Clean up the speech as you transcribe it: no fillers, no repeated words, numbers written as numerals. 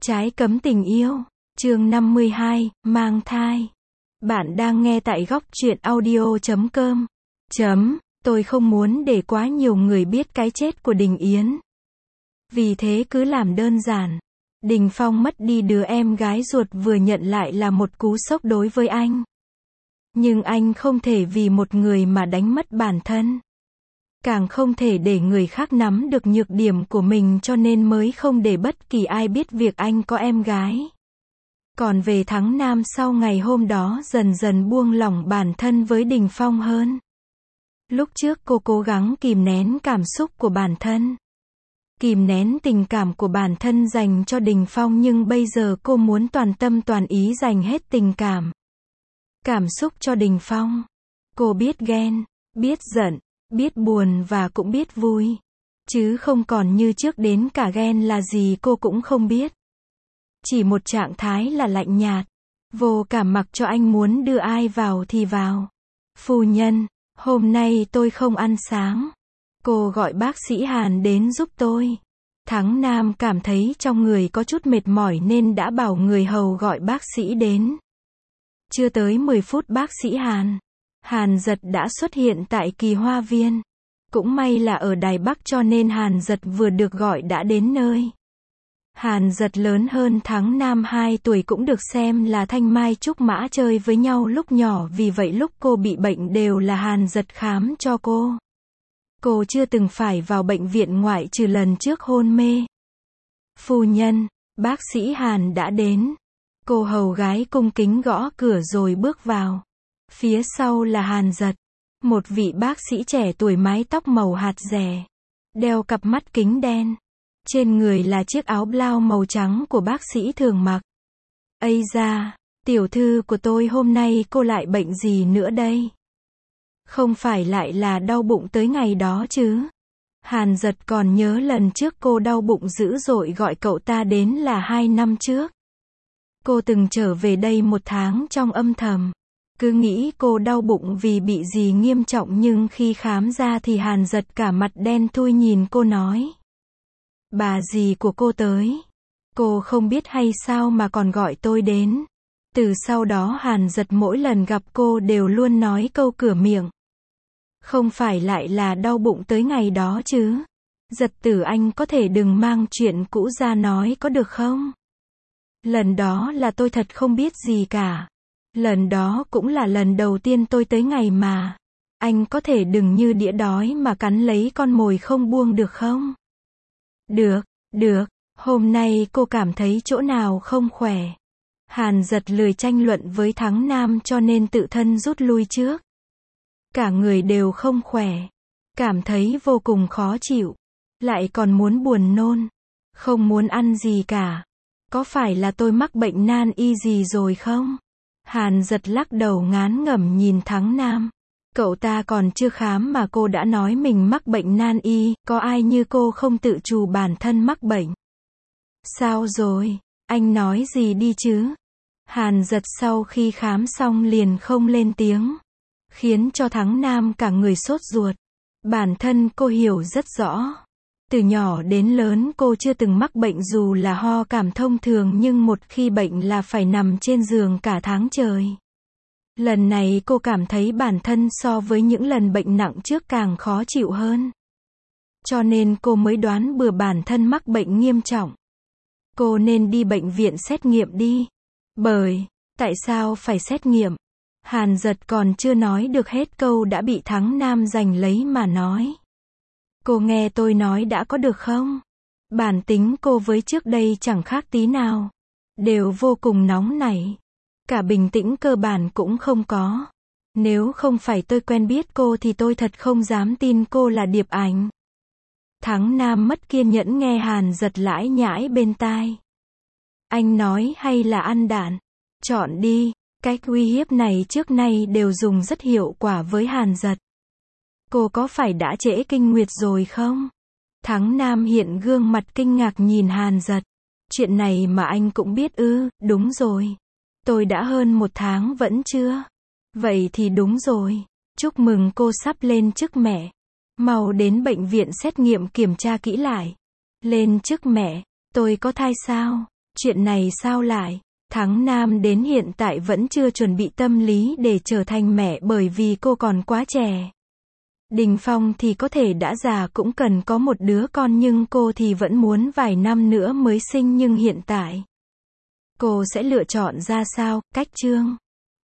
Trái cấm tình yêu. Chương 52, mang thai. Bạn đang nghe tại góc truyện audio.com. Tôi không muốn để quá nhiều người biết cái chết của Đình Yến. Vì thế cứ làm đơn giản. Đình Phong mất đi đứa em gái ruột vừa nhận lại là một cú sốc đối với anh. Nhưng anh không thể vì một người mà đánh mất bản thân. Càng không thể để người khác nắm được nhược điểm của mình, cho nên mới không để bất kỳ ai biết việc anh có em gái. Còn về Thắng Nam sau ngày hôm đó dần dần buông lỏng bản thân với Đình Phong hơn. Lúc trước cô cố gắng kìm nén cảm xúc của bản thân. Kìm nén tình cảm của bản thân dành cho Đình Phong, nhưng bây giờ cô muốn toàn tâm toàn ý dành hết tình cảm xúc cho Đình Phong. Cô biết ghen, biết giận, biết buồn và cũng biết vui. Chứ không còn như trước đến cả ghen là gì cô cũng không biết. Chỉ một trạng thái là lạnh nhạt, vô cảm, mặc cho anh muốn đưa ai vào thì vào. Phu nhân, hôm nay tôi không ăn sáng. Cô gọi bác sĩ Hàn đến giúp tôi. Thắng Nam cảm thấy trong người có chút mệt mỏi nên đã bảo người hầu gọi bác sĩ đến. Chưa tới 10 phút bác sĩ Hàn Dật đã xuất hiện tại Kỳ Hoa Viên. Cũng may là ở Đài Bắc cho nên Hàn Dật vừa được gọi đã đến nơi. Hàn Dật lớn hơn Thắng Nam 2 tuổi, cũng được xem là thanh mai trúc mã, chơi với nhau lúc nhỏ, vì vậy lúc cô bị bệnh đều là Hàn Dật khám cho cô. Cô chưa từng phải vào bệnh viện ngoại trừ lần trước hôn mê. Phu nhân, bác sĩ Hàn đã đến. Cô hầu gái cung kính gõ cửa rồi bước vào. Phía sau là Hàn Dật, một vị bác sĩ trẻ tuổi, mái tóc màu hạt rẻ, đeo cặp mắt kính đen. Trên người là chiếc áo blau màu trắng của bác sĩ thường mặc. Ây da, tiểu thư của tôi, hôm nay cô lại bệnh gì nữa đây? Không phải lại là đau bụng tới ngày đó chứ? Hàn Dật còn nhớ lần trước cô đau bụng dữ dội gọi cậu ta đến là 2 năm trước. Cô từng trở về đây 1 tháng trong âm thầm. Cứ nghĩ cô đau bụng vì bị gì nghiêm trọng, nhưng khi khám ra thì Hàn Dật cả mặt đen thui nhìn cô nói: bà dì của cô tới. Cô không biết hay sao mà còn gọi tôi đến. Từ sau đó Hàn Dật mỗi lần gặp cô đều luôn nói câu cửa miệng: không phải lại là đau bụng tới ngày đó chứ? Dật tử, anh có thể đừng mang chuyện cũ ra nói có được không? Lần đó là tôi thật không biết gì cả. Lần đó cũng là lần đầu tiên tôi tới ngày mà. Anh có thể đừng như đĩa đói mà cắn lấy con mồi không buông được không? Được, hôm nay cô cảm thấy chỗ nào không khỏe? Hàn Dật lười tranh luận với Thắng Nam cho nên tự thân rút lui trước. Cả người đều không khỏe. Cảm thấy vô cùng khó chịu. Lại còn muốn buồn nôn. Không muốn ăn gì cả. Có phải là tôi mắc bệnh nan y gì rồi không? Hàn Dật lắc đầu ngán ngẩm nhìn Thắng Nam. Cậu ta còn chưa khám mà cô đã nói mình mắc bệnh nan y, có ai như cô không tự trù bản thân mắc bệnh? Sao rồi? Anh nói gì đi chứ? Hàn Dật sau khi khám xong liền không lên tiếng, khiến cho Thắng Nam cả người sốt ruột. Bản thân cô hiểu rất rõ. Từ nhỏ đến lớn cô chưa từng mắc bệnh dù là ho cảm thông thường, nhưng một khi bệnh là phải nằm trên giường cả tháng trời. Lần này cô cảm thấy bản thân so với những lần bệnh nặng trước càng khó chịu hơn. Cho nên cô mới đoán bừa bản thân mắc bệnh nghiêm trọng. Cô nên đi bệnh viện xét nghiệm đi. Tại sao phải xét nghiệm? Hàn Dật còn chưa nói được hết câu đã bị Thắng Nam giành lấy mà nói. Cô nghe tôi nói đã có được không? Bản tính cô với trước đây chẳng khác tí nào. Đều vô cùng nóng nảy. Cả bình tĩnh cơ bản cũng không có. Nếu không phải tôi quen biết cô thì tôi thật không dám tin cô là Điệp Ảnh. Thắng Nam mất kiên nhẫn nghe Hàn Dật lải nhải bên tai. Anh nói hay là ăn đạn? Chọn đi. Cách uy hiếp này trước nay đều dùng rất hiệu quả với Hàn Dật. Cô có phải đã trễ kinh nguyệt rồi không? Thắng Nam hiện gương mặt kinh ngạc nhìn Hàn Dật. Chuyện này mà anh cũng biết ư? Đúng rồi. Tôi đã hơn 1 tháng vẫn chưa? Vậy thì đúng rồi. Chúc mừng cô sắp lên chức mẹ. Mau đến bệnh viện xét nghiệm kiểm tra kỹ lại. Lên chức mẹ, tôi có thai sao? Chuyện này sao lại? Thắng Nam đến hiện tại vẫn chưa chuẩn bị tâm lý để trở thành mẹ bởi vì cô còn quá trẻ. Đình Phong thì có thể đã già cũng cần có một đứa con nhưng cô thì vẫn muốn vài năm nữa mới sinh nhưng hiện tại. Cô sẽ lựa chọn ra sao, cách Trương?